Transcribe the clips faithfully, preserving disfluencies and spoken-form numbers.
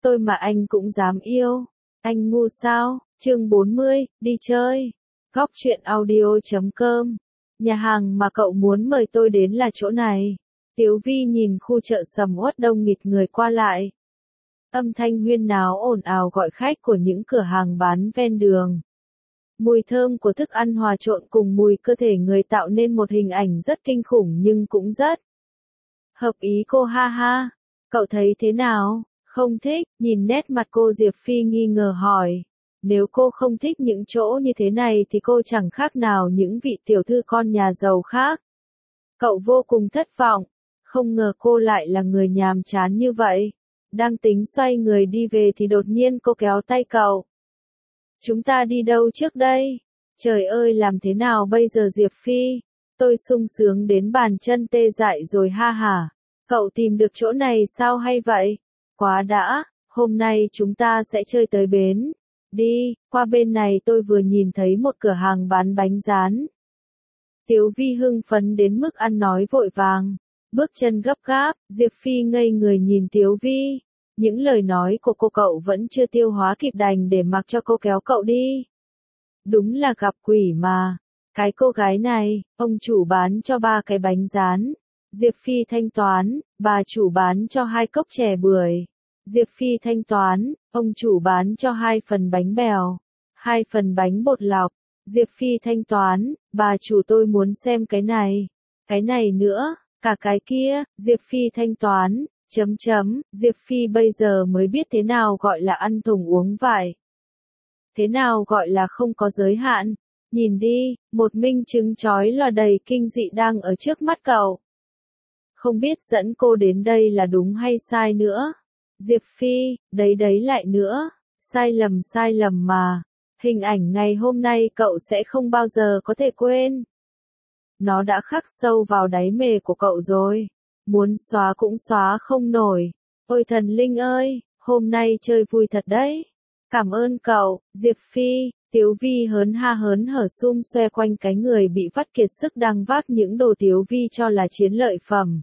Tôi mà anh cũng dám yêu. Anh ngu sao? Chương bốn mươi, đi chơi. Góc truyện audio chấm com. Nhà hàng mà cậu muốn mời tôi đến là chỗ này. Tiếu Vi nhìn khu chợ sầm uất đông nghịt người qua lại. Âm thanh huyên náo ồn ào gọi khách của những cửa hàng bán ven đường. Mùi thơm của thức ăn hòa trộn cùng mùi cơ thể người tạo nên một hình ảnh rất kinh khủng nhưng cũng rất hợp ý cô, ha ha. Cậu thấy thế nào? Không thích? Nhìn nét mặt cô, Diệp Phi nghi ngờ hỏi. Nếu cô không thích những chỗ như thế này thì cô chẳng khác nào những vị tiểu thư con nhà giàu khác. Cậu vô cùng thất vọng. Không ngờ cô lại là người nhàm chán như vậy. Đang tính xoay người đi về thì đột nhiên cô kéo tay cậu. Chúng ta đi đâu trước đây? Trời ơi, làm thế nào bây giờ Diệp Phi? Tôi sung sướng đến bàn chân tê dại rồi, ha hả. Cậu tìm được chỗ này sao hay vậy? Quá đã, hôm nay chúng ta sẽ chơi tới bến. Đi, qua bên này tôi vừa nhìn thấy một cửa hàng bán bánh rán. Tiếu Vi hưng phấn đến mức ăn nói vội vàng, bước chân gấp gáp. Diệp Phi ngây người nhìn Tiếu Vi. Những lời nói của cô cậu vẫn chưa tiêu hóa kịp, đành để mặc cho cô kéo cậu đi. Đúng là gặp quỷ mà. Cái cô gái này, ông chủ bán cho ba cái bánh rán. Diệp Phi thanh toán, bà chủ bán cho hai cốc chè bưởi. Diệp Phi thanh toán, ông chủ bán cho hai phần bánh bèo, hai phần bánh bột lọc. Diệp Phi thanh toán, bà chủ tôi muốn xem cái này, cái này nữa, cả cái kia. Diệp Phi thanh toán, chấm chấm, Diệp Phi bây giờ mới biết thế nào gọi là ăn thùng uống vải. Thế nào gọi là không có giới hạn. Nhìn đi, một minh chứng chói lòa đầy kinh dị đang ở trước mắt cậu. Không biết dẫn cô đến đây là đúng hay sai nữa. Diệp Phi, đấy đấy lại nữa, sai lầm sai lầm mà. Hình ảnh ngày hôm nay cậu sẽ không bao giờ có thể quên. Nó đã khắc sâu vào đáy mề của cậu rồi. Muốn xóa cũng xóa không nổi. Ôi thần linh ơi, hôm nay chơi vui thật đấy. Cảm ơn cậu, Diệp Phi. Tiếu Vi hớn ha hớn hở sum xoe quanh cái người bị vắt kiệt sức đang vác những đồ Tiếu Vi cho là chiến lợi phẩm.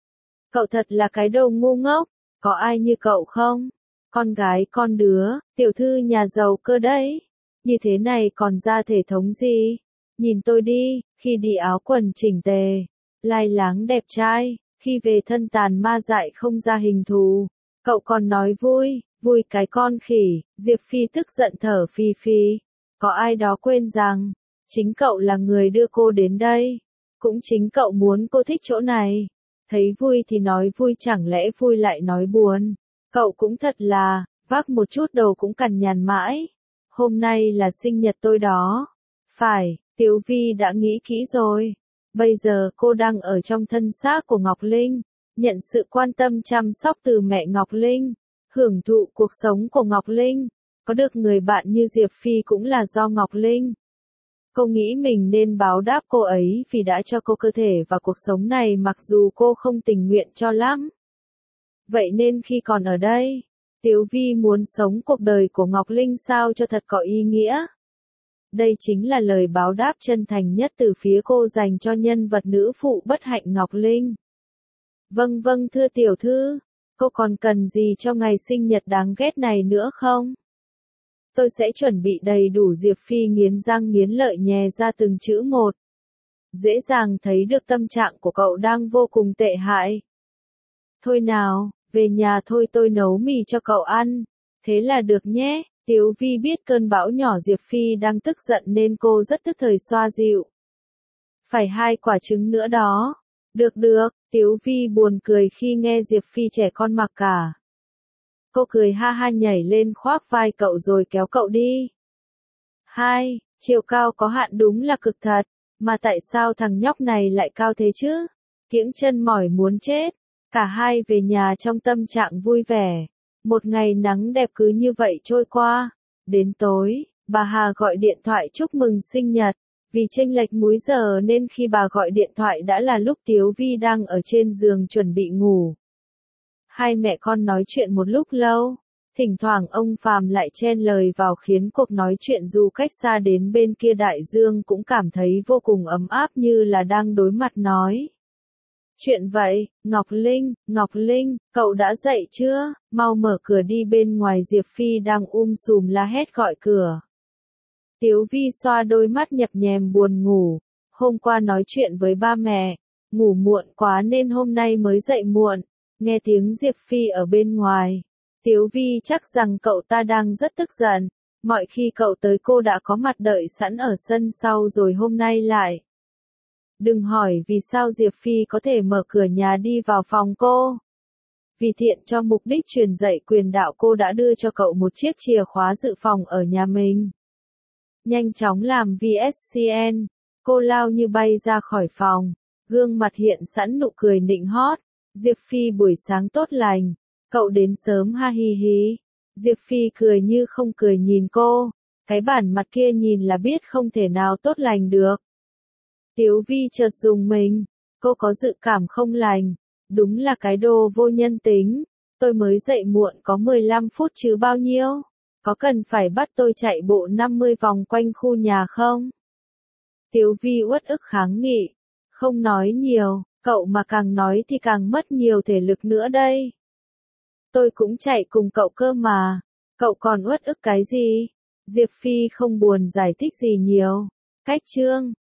Cậu thật là cái đồ ngu ngốc, có ai như cậu không? Con gái con đứa, tiểu thư nhà giàu cơ đấy. Như thế này còn ra thể thống gì? Nhìn tôi đi, khi đi áo quần chỉnh tề, lai láng đẹp trai, khi về thân tàn ma dại không ra hình thù. Cậu còn nói vui, vui cái con khỉ. Diệp Phi tức giận thở phì phì. Có ai đó quên rằng, chính cậu là người đưa cô đến đây. Cũng chính cậu muốn cô thích chỗ này. Thấy vui thì nói vui, chẳng lẽ vui lại nói buồn. Cậu cũng thật là, vác một chút đầu cũng cằn nhằn mãi. Hôm nay là sinh nhật tôi đó. Phải, Tiếu Vi đã nghĩ kỹ rồi. Bây giờ cô đang ở trong thân xác của Ngọc Linh. Nhận sự quan tâm chăm sóc từ mẹ Ngọc Linh. Hưởng thụ cuộc sống của Ngọc Linh. Có được người bạn như Diệp Phi cũng là do Ngọc Linh. Cô nghĩ mình nên báo đáp cô ấy vì đã cho cô cơ thể và cuộc sống này mặc dù cô không tình nguyện cho lắm. Vậy nên khi còn ở đây, Tiếu Vi muốn sống cuộc đời của Ngọc Linh sao cho thật có ý nghĩa. Đây chính là lời báo đáp chân thành nhất từ phía cô dành cho nhân vật nữ phụ bất hạnh Ngọc Linh. Vâng vâng thưa tiểu thư, cô còn cần gì cho ngày sinh nhật đáng ghét này nữa không? Tôi sẽ chuẩn bị đầy đủ. Diệp Phi nghiến răng nghiến lợi nhè ra từng chữ một. Dễ dàng thấy được tâm trạng của cậu đang vô cùng tệ hại. Thôi nào, về nhà thôi, tôi nấu mì cho cậu ăn. Thế là được nhé. Tiếu Vi biết cơn bão nhỏ Diệp Phi đang tức giận nên cô rất tức thời xoa dịu. Phải hai quả trứng nữa đó. Được được, Tiếu Vi buồn cười khi nghe Diệp Phi trẻ con mặc cả. Cô cười ha ha nhảy lên khoác vai cậu rồi kéo cậu đi. Hai, chiều cao có hạn đúng là cực thật, mà tại sao thằng nhóc này lại cao thế chứ? Kiễng chân mỏi muốn chết. Cả hai về nhà trong tâm trạng vui vẻ. Một ngày nắng đẹp cứ như vậy trôi qua. Đến tối, bà Hà gọi điện thoại chúc mừng sinh nhật. Vì chênh lệch múi giờ nên khi bà gọi điện thoại đã là lúc Tiếu Vi đang ở trên giường chuẩn bị ngủ. Hai mẹ con nói chuyện một lúc lâu, thỉnh thoảng ông Phàm lại chen lời vào khiến cuộc nói chuyện dù cách xa đến bên kia đại dương cũng cảm thấy vô cùng ấm áp như là đang đối mặt nói Chuyện vậy, Ngọc Linh, Ngọc Linh, cậu đã dậy chưa? Mau mở cửa đi. Bên ngoài Diệp Phi đang um sùm la hét gọi cửa. Tiếu Vi xoa đôi mắt nhập nhèm buồn ngủ. Hôm qua nói chuyện với ba mẹ, ngủ muộn quá nên hôm nay mới dậy muộn. Nghe tiếng Diệp Phi ở bên ngoài, Tiếu Vi chắc rằng cậu ta đang rất tức giận. Mọi khi cậu tới cô đã có mặt đợi sẵn ở sân sau rồi hôm nay lại. Đừng hỏi vì sao Diệp Phi có thể mở cửa nhà đi vào phòng cô. Vì thiện cho mục đích truyền dạy quyền đạo cô đã đưa cho cậu một chiếc chìa khóa dự phòng ở nhà mình. Nhanh chóng làm vê ét xê en, cô lao như bay ra khỏi phòng, gương mặt hiện sẵn nụ cười nịnh hót. Diệp Phi buổi sáng tốt lành, cậu đến sớm ha hi hí. Diệp Phi cười như không cười nhìn cô, cái bản mặt kia nhìn là biết không thể nào tốt lành được. Tiếu Vi chợt dùng mình, cô có dự cảm không lành, đúng là cái đồ vô nhân tính, tôi mới dậy muộn có mười lăm phút chứ bao nhiêu, có cần phải bắt tôi chạy bộ năm mươi vòng quanh khu nhà không? Tiếu Vi uất ức kháng nghị, không nói nhiều, cậu mà càng nói thì càng mất nhiều thể lực nữa đây. Tôi cũng chạy cùng cậu cơ mà, cậu còn uất ức cái gì? Diệp Phi không buồn giải thích gì nhiều. Cách chương